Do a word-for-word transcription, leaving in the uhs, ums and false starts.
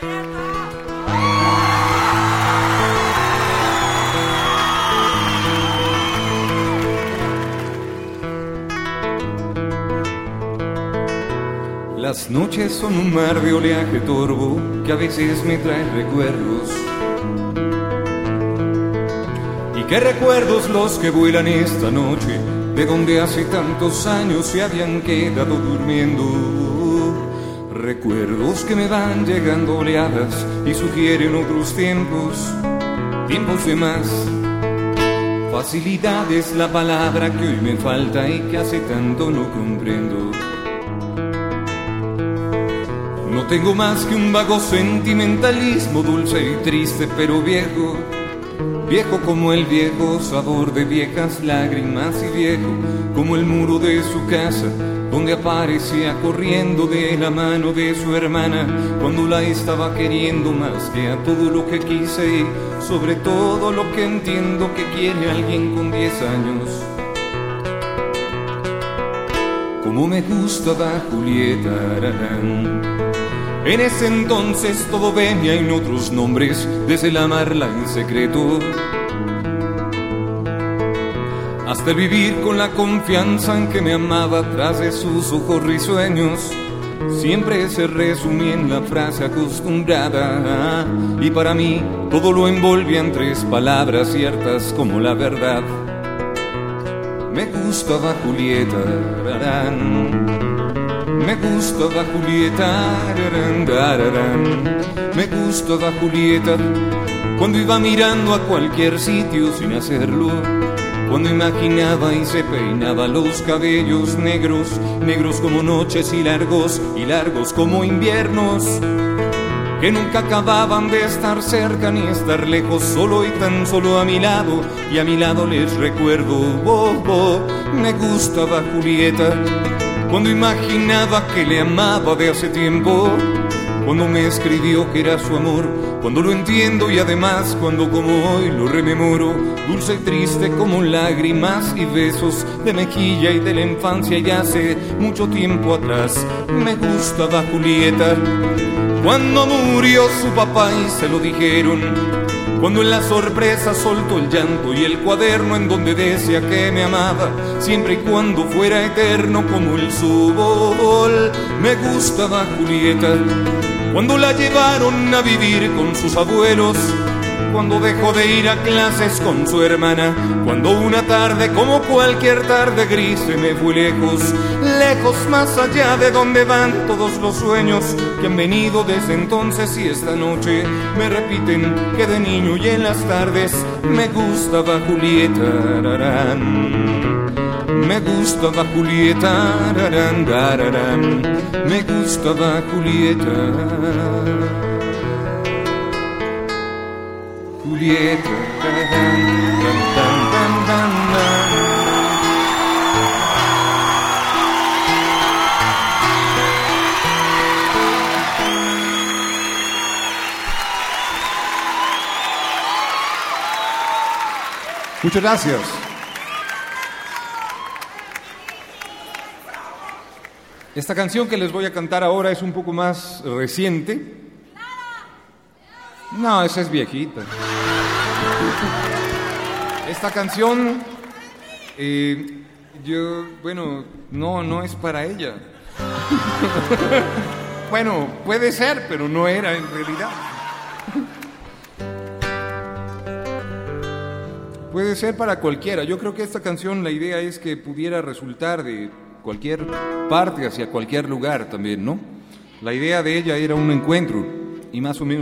Las noches son un mar de oleaje torvo que a veces me trae recuerdos. ¿Y qué recuerdos los que vuelan esta noche, de donde hace tantos años se habían quedado durmiendo? Recuerdos que me van llegando oleadas y sugieren otros tiempos, tiempos de más. Facilidad es la palabra que hoy me falta y que hace tanto no comprendo. No tengo más que un vago sentimentalismo, dulce y triste pero viejo, viejo como el viejo sabor de viejas lágrimas y viejo como el muro de su casa, donde aparecía corriendo de la mano de su hermana cuando la estaba queriendo más que a todo lo que quise y sobre todo lo que entiendo que quiere alguien con diez años. Como me gustaba Julieta Aragán. En ese entonces todo venía en otros nombres, desde el amarla en secreto hasta el vivir con la confianza en que me amaba tras de sus ojos risueños. Siempre se resumía en la frase acostumbrada y para mí todo lo envolvía en tres palabras ciertas como la verdad. Me gustaba Julieta Aragán. Me gustaba Julieta, rarán, rarán. Me gustaba Julieta cuando iba mirando a cualquier sitio sin hacerlo, cuando imaginaba y se peinaba los cabellos negros, negros como noches y largos, y largos como inviernos, que nunca acababan de estar cerca ni estar lejos, solo y tan solo a mi lado, y a mi lado les recuerdo, oh, oh, me gustaba Julieta. Cuando imaginaba que le amaba de hace tiempo, cuando me escribió que era su amor, cuando lo entiendo y además cuando como hoy lo rememoro, dulce y triste como lágrimas y besos de mejilla y de la infancia y hace mucho tiempo atrás. Me gustaba Julieta cuando murió su papá y se lo dijeron, cuando en la sorpresa soltó el llanto y el cuaderno en donde decía que me amaba, siempre y cuando fuera eterno como el sol. Me gustaba Julieta cuando la llevaron a vivir con sus abuelos, cuando dejó de ir a clases con su hermana, cuando una tarde como cualquier tarde gris se me fue lejos, lejos más allá de donde van todos los sueños que han venido desde entonces y esta noche me repiten que de niño y en las tardes me gustaba Julieta Ararán. Me gustaba Julieta Ararán, Ararán. Me gustaba Julieta Julieta, tan, tan, tan, tan, tan. Muchas gracias. Esta canción que les voy a cantar ahora es un poco más reciente. No, esa es viejita. Esta canción, eh, yo, bueno, no, no es para ella. Bueno, puede ser, pero no era en realidad. Puede ser para cualquiera. Yo creo que esta canción, la idea es que pudiera resultar de cualquier parte hacia cualquier lugar también, ¿no? La idea de ella era un encuentro y más o menos